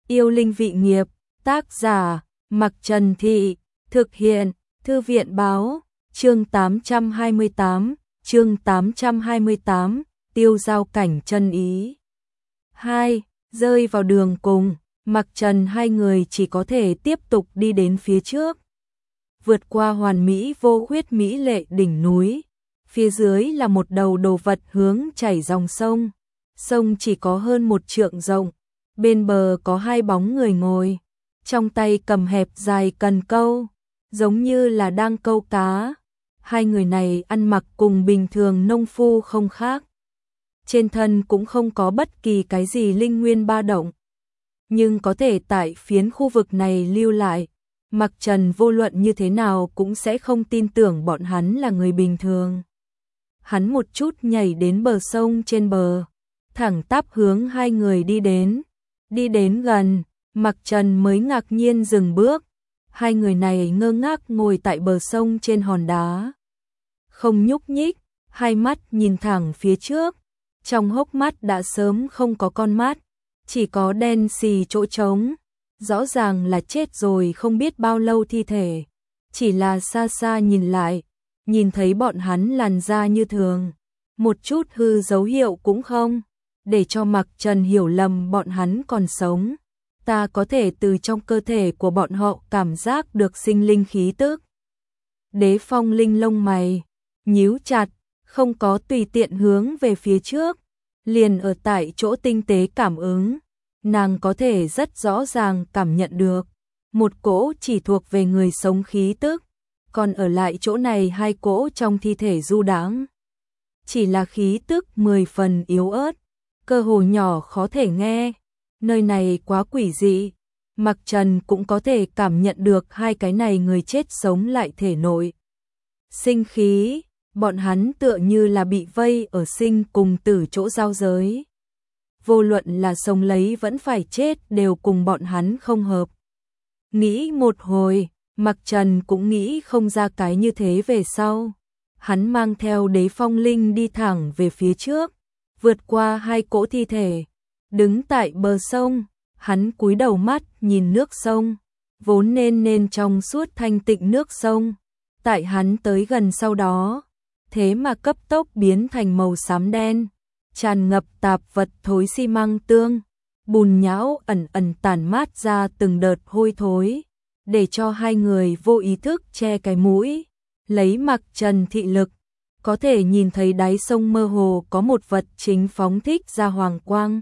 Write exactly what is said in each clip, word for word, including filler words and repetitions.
Yêu linh vị nghiệp, tác giả, Mặc Trần Thị, thực hiện, Thư viện báo, chương tám trăm hai mươi tám, chương tám trăm hai mươi tám, tiêu giao cảnh chân ý. hai. Rơi vào đường cùng, Mặc Trần hai người chỉ có thể tiếp tục đi đến phía trước. Vượt qua hoàn mỹ vô khuyết mỹ lệ đỉnh núi, phía dưới là một đầu đồ vật hướng chảy dòng sông. Sông chỉ có hơn một trượng rộng, bên bờ có hai bóng người ngồi, trong tay cầm hẹp dài cần câu, giống như là đang câu cá. Hai người này ăn mặc cùng bình thường nông phu không khác. Trên thân cũng không có bất kỳ cái gì linh nguyên ba động, nhưng có thể tại phiến khu vực này lưu lại. Mặc Trần vô luận như thế nào cũng sẽ không tin tưởng bọn hắn là người bình thường. Hắn một chút nhảy đến bờ sông trên bờ, thẳng tắp hướng hai người đi đến. Đi đến gần, Mặc Trần mới ngạc nhiên dừng bước. Hai người này ngơ ngác ngồi tại bờ sông trên hòn đá, không nhúc nhích, hai mắt nhìn thẳng phía trước. Trong hốc mắt đã sớm không có con mắt, chỉ có đen xì chỗ trống. Rõ ràng là chết rồi không biết bao lâu thi thể. Chỉ là xa xa nhìn lại, nhìn thấy bọn hắn làn da như thường, một chút hư dấu hiệu cũng không, để cho Mặc Trần hiểu lầm bọn hắn còn sống. Ta có thể từ trong cơ thể của bọn họ cảm giác được sinh linh khí tức. Đế Phong Linh lông mày nhíu chặt, không có tùy tiện hướng về phía trước, liền ở tại chỗ tinh tế cảm ứng. Nàng có thể rất rõ ràng cảm nhận được một cỗ chỉ thuộc về người sống khí tức, còn ở lại chỗ này hai cỗ trong thi thể du đãng. Chỉ là khí tức mười phần yếu ớt, cơ hồ nhỏ khó thể nghe. Nơi này quá quỷ dị, Mặc Trần cũng có thể cảm nhận được hai cái này người chết sống lại thể nội sinh khí. Bọn hắn tựa như là bị vây ở sinh cùng tử chỗ giao giới. Vô luận là sống lấy vẫn phải chết đều cùng bọn hắn không hợp. Nghĩ một hồi, Mặc Trần cũng nghĩ không ra cái như thế về sau. Hắn mang theo Đế Phong Linh đi thẳng về phía trước, vượt qua hai cỗ thi thể. Đứng tại bờ sông, hắn cúi đầu mắt nhìn nước sông, vốn nên nên trong suốt thanh tịnh nước sông. Tại hắn tới gần sau đó, thế mà cấp tốc biến thành màu xám đen, tràn ngập tạp vật thối xi măng tương, bùn nhão ẩn ẩn tản mát ra từng đợt hôi thối, để cho hai người vô ý thức che cái mũi. Lấy Mặc Trần thị lực, có thể nhìn thấy đáy sông mơ hồ có một vật chính phóng thích ra hoàng quang.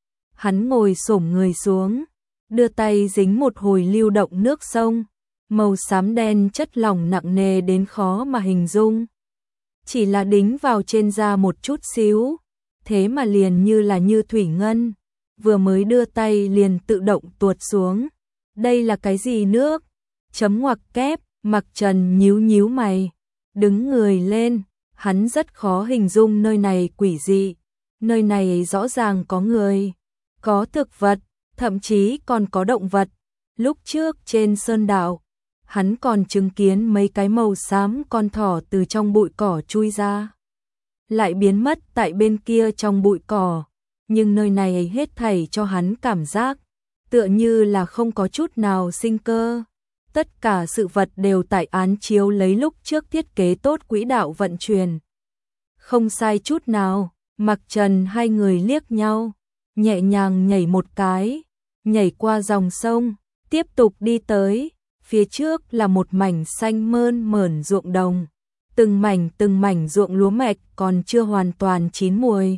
Hắn ngồi xổm người xuống, đưa tay dính một hồi lưu động nước sông, màu xám đen chất lỏng nặng nề đến khó mà hình dung. Chỉ là đính vào trên da một chút xíu, thế mà liền như là như thủy ngân, vừa mới đưa tay liền tự động tuột xuống. Đây là cái gì nước? Chấm ngoặc kép. Mặc Trần nhíu nhíu mày, đứng người lên, hắn rất khó hình dung nơi này quỷ dị. Nơi này rõ ràng có người, có thực vật, thậm chí còn có động vật. Lúc trước trên sơn đảo, hắn còn chứng kiến mấy cái màu xám con thỏ từ trong bụi cỏ chui ra, lại biến mất tại bên kia trong bụi cỏ. Nhưng nơi này hết thảy cho hắn cảm giác tựa như là không có chút nào sinh cơ. Tất cả sự vật đều tại án chiếu lấy lúc trước thiết kế tốt quỹ đạo vận chuyển. Không sai chút nào. Mặc Trần hai người liếc nhau, nhẹ nhàng nhảy một cái, nhảy qua dòng sông, tiếp tục đi tới. Phía trước là một mảnh xanh mơn mởn ruộng đồng, từng mảnh từng mảnh ruộng lúa mạch còn chưa hoàn toàn chín mùi.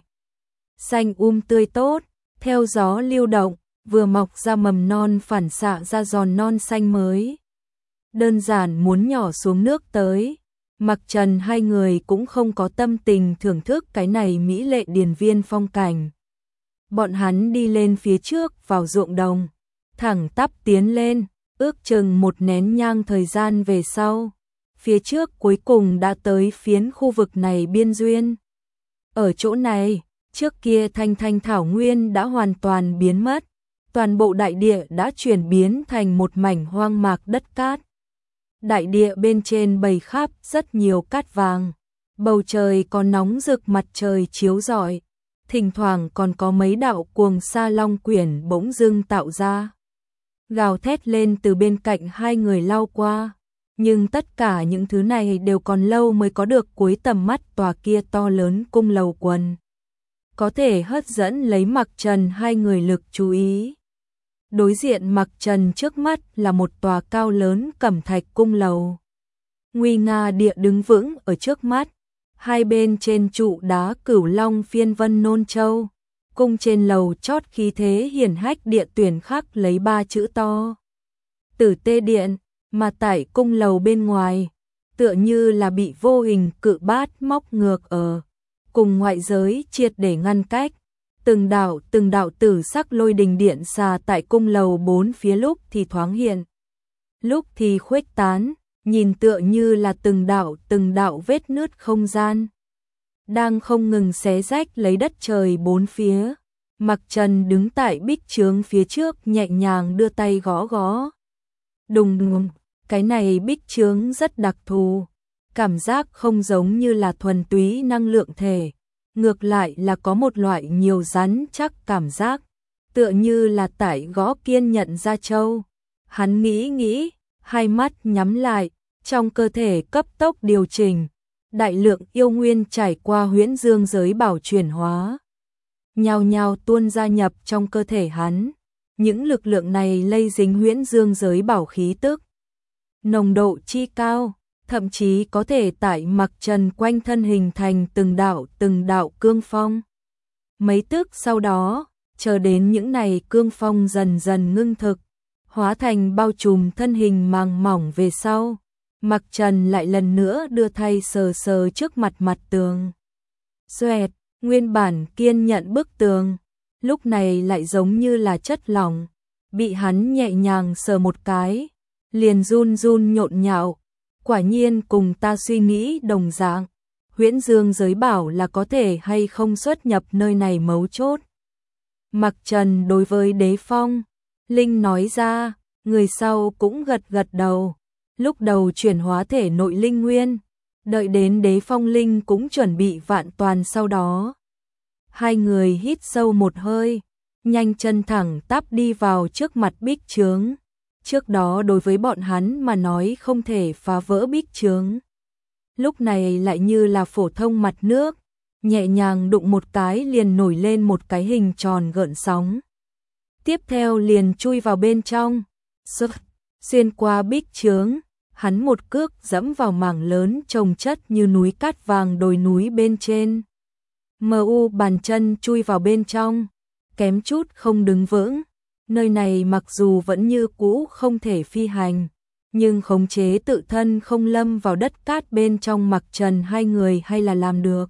Xanh um tươi tốt, theo gió lưu động, vừa mọc ra mầm non phản xạ ra giòn non xanh mới. Đơn giản muốn nhỏ xuống nước tới, Mặc Trần hai người cũng không có tâm tình thưởng thức cái này mỹ lệ điền viên phong cảnh. Bọn hắn đi lên phía trước vào ruộng đồng, thẳng tắp tiến lên, ước chừng một nén nhang thời gian về sau. Phía trước cuối cùng đã tới phiến khu vực này biên duyên. Ở chỗ này, trước kia thanh thanh thảo nguyên đã hoàn toàn biến mất, toàn bộ đại địa đã chuyển biến thành một mảnh hoang mạc đất cát. Đại địa bên trên bầy khắp rất nhiều cát vàng, bầu trời còn nóng rực mặt trời chiếu rọi, thỉnh thoảng còn có mấy đạo cuồng sa long quyển bỗng dưng tạo ra. Gào thét lên từ bên cạnh hai người lao qua, nhưng tất cả những thứ này đều còn lâu mới có được cuối tầm mắt tòa kia to lớn cung lầu quần. Có thể hấp dẫn lấy Mặc Trần hai người lực chú ý. Đối diện Mặc Trần trước mắt là một tòa cao lớn cẩm thạch cung lầu. Nguy nga địa đứng vững ở trước mắt, hai bên trên trụ đá cửu long phiên vân nôn châu. Cung trên lầu chót khí thế hiển hách địa tuyển khắc lấy ba chữ to Tử Tê Điện, mà tại cung lầu bên ngoài, tựa như là bị vô hình cự bát móc ngược ở, cùng ngoại giới triệt để ngăn cách. Từng đạo từng đạo tử sắc lôi đình điện xà tại cung lầu bốn phía lúc thì thoáng hiện, lúc thì khuếch tán, nhìn tựa như là từng đạo từng đạo vết nứt không gian đang không ngừng xé rách lấy đất trời bốn phía. Mặc Trần đứng tại bích chướng phía trước nhẹ nhàng đưa tay gõ gõ. Đùng đùng, cái này bích chướng rất đặc thù, cảm giác không giống như là thuần túy năng lượng thể, ngược lại là có một loại nhiều rắn chắc cảm giác, tựa như là tại gõ kiên nhận ra châu. Hắn nghĩ nghĩ, hai mắt nhắm lại, trong cơ thể cấp tốc điều chỉnh, đại lượng yêu nguyên trải qua huyễn dương giới bảo chuyển hóa, nhào nhào tuôn ra nhập trong cơ thể hắn. Những lực lượng này lây dính huyễn dương giới bảo khí tức, nồng độ chi cao, thậm chí có thể tại Mặc Trần quanh thân hình thành từng đạo từng đạo cương phong. Mấy tức sau đó, chờ đến những này cương phong dần dần ngưng thực, hóa thành bao trùm thân hình màng mỏng về sau, Mặc Trần lại lần nữa đưa tay sờ sờ trước mặt mặt tường. Xoẹt, nguyên bản kiên nhận bức tường, lúc này lại giống như là chất lỏng, bị hắn nhẹ nhàng sờ một cái, liền run run nhộn nhạo. Quả nhiên cùng ta suy nghĩ đồng dạng, huyễn dương giới bảo là có thể hay không xuất nhập nơi này mấu chốt. Mặc Trần đối với Đế Phong Linh nói ra, người sau cũng gật gật đầu, lúc đầu chuyển hóa thể nội linh nguyên, đợi đến Đế Phong Linh cũng chuẩn bị vạn toàn sau đó. Hai người hít sâu một hơi, nhanh chân thẳng tắp đi vào trước mặt bích chướng. Trước đó đối với bọn hắn mà nói không thể phá vỡ bích chướng, lúc này lại như là phổ thông mặt nước, nhẹ nhàng đụng một cái liền nổi lên một cái hình tròn gợn sóng. Tiếp theo liền chui vào bên trong, xuyên qua bích chướng, hắn một cước dẫm vào mảng lớn chồng chất như núi cát vàng đồi núi bên trên. Mờ u bàn chân chui vào bên trong, kém chút không đứng vững. Nơi này mặc dù vẫn như cũ không thể phi hành, nhưng khống chế tự thân không lâm vào đất cát bên trong Mặc Trần hai người hay là làm được.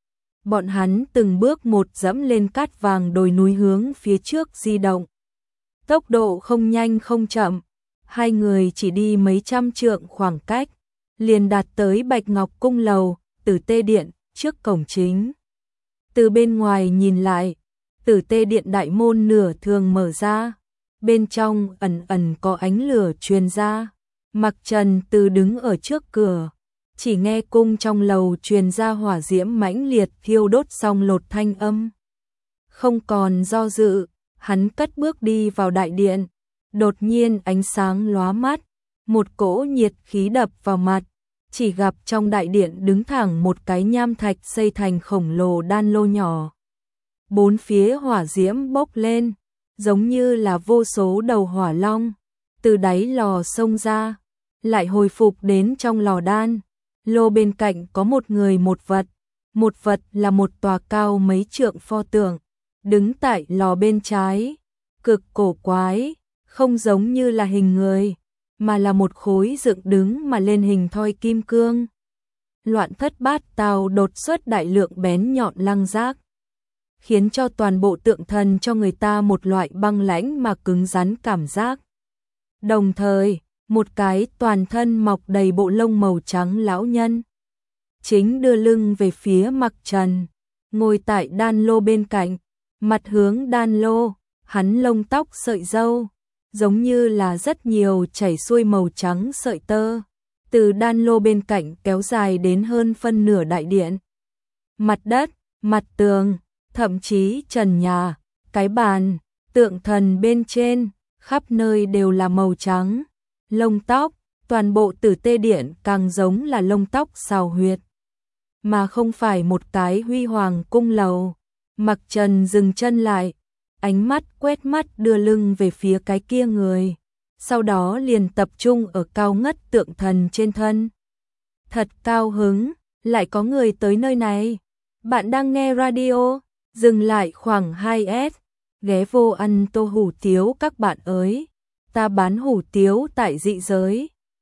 Bọn hắn từng bước một dẫm lên cát vàng đồi núi hướng phía trước di động. Tốc độ không nhanh không chậm, hai người chỉ đi mấy trăm trượng khoảng cách, liền đạt tới Bạch Ngọc Cung lầu, Tử Tê Điện, trước cổng chính. Từ bên ngoài nhìn lại, Tử Tê Điện đại môn nửa thường mở ra, bên trong ẩn ẩn có ánh lửa truyền ra. Mặc Trần từ đứng ở trước cửa, chỉ nghe cung trong lầu truyền ra hỏa diễm mãnh liệt thiêu đốt xong lột thanh âm. Không còn do dự, hắn cất bước đi vào đại điện, đột nhiên ánh sáng lóa mắt, một cỗ nhiệt khí đập vào mặt, chỉ gặp trong đại điện đứng thẳng một cái nham thạch xây thành khổng lồ đan lô nhỏ. Bốn phía hỏa diễm bốc lên, giống như là vô số đầu hỏa long, từ đáy lò xông ra, lại hồi phục đến trong lò đan. Lô bên cạnh có một người một vật, một vật là một tòa cao mấy trượng pho tượng, đứng tại lò bên trái, cực cổ quái, không giống như là hình người, mà là một khối dựng đứng mà lên hình thoi kim cương. Loạn thất bát tao đột xuất đại lượng bén nhọn lăng giác, khiến cho toàn bộ tượng thần cho người ta một loại băng lãnh mà cứng rắn cảm giác. Đồng thời, một cái toàn thân mọc đầy bộ lông màu trắng lão nhân, chính đưa lưng về phía Mặc Trần, ngồi tại đan lô bên cạnh, mặt hướng đan lô, hắn lông tóc sợi râu, giống như là rất nhiều chảy xuôi màu trắng sợi tơ, từ đan lô bên cạnh kéo dài đến hơn phân nửa đại điện. Mặt đất, mặt tường, thậm chí trần nhà, cái bàn, tượng thần bên trên, khắp nơi đều là màu trắng. Lông tóc, toàn bộ Tử Tê Điện càng giống là lông tóc xào huyệt, mà không phải một cái huy hoàng cung lầu. Mặc Trần dừng chân lại, ánh mắt quét mắt đưa lưng về phía cái kia người, sau đó liền tập trung ở cao ngất tượng thần trên thân. Thật cao hứng, lại có người tới nơi này. Bạn đang nghe radio, dừng lại khoảng hai S, ghé vô ăn tô hủ tiếu các bạn ơi. Ta bán hủ tiếu tại dị giới.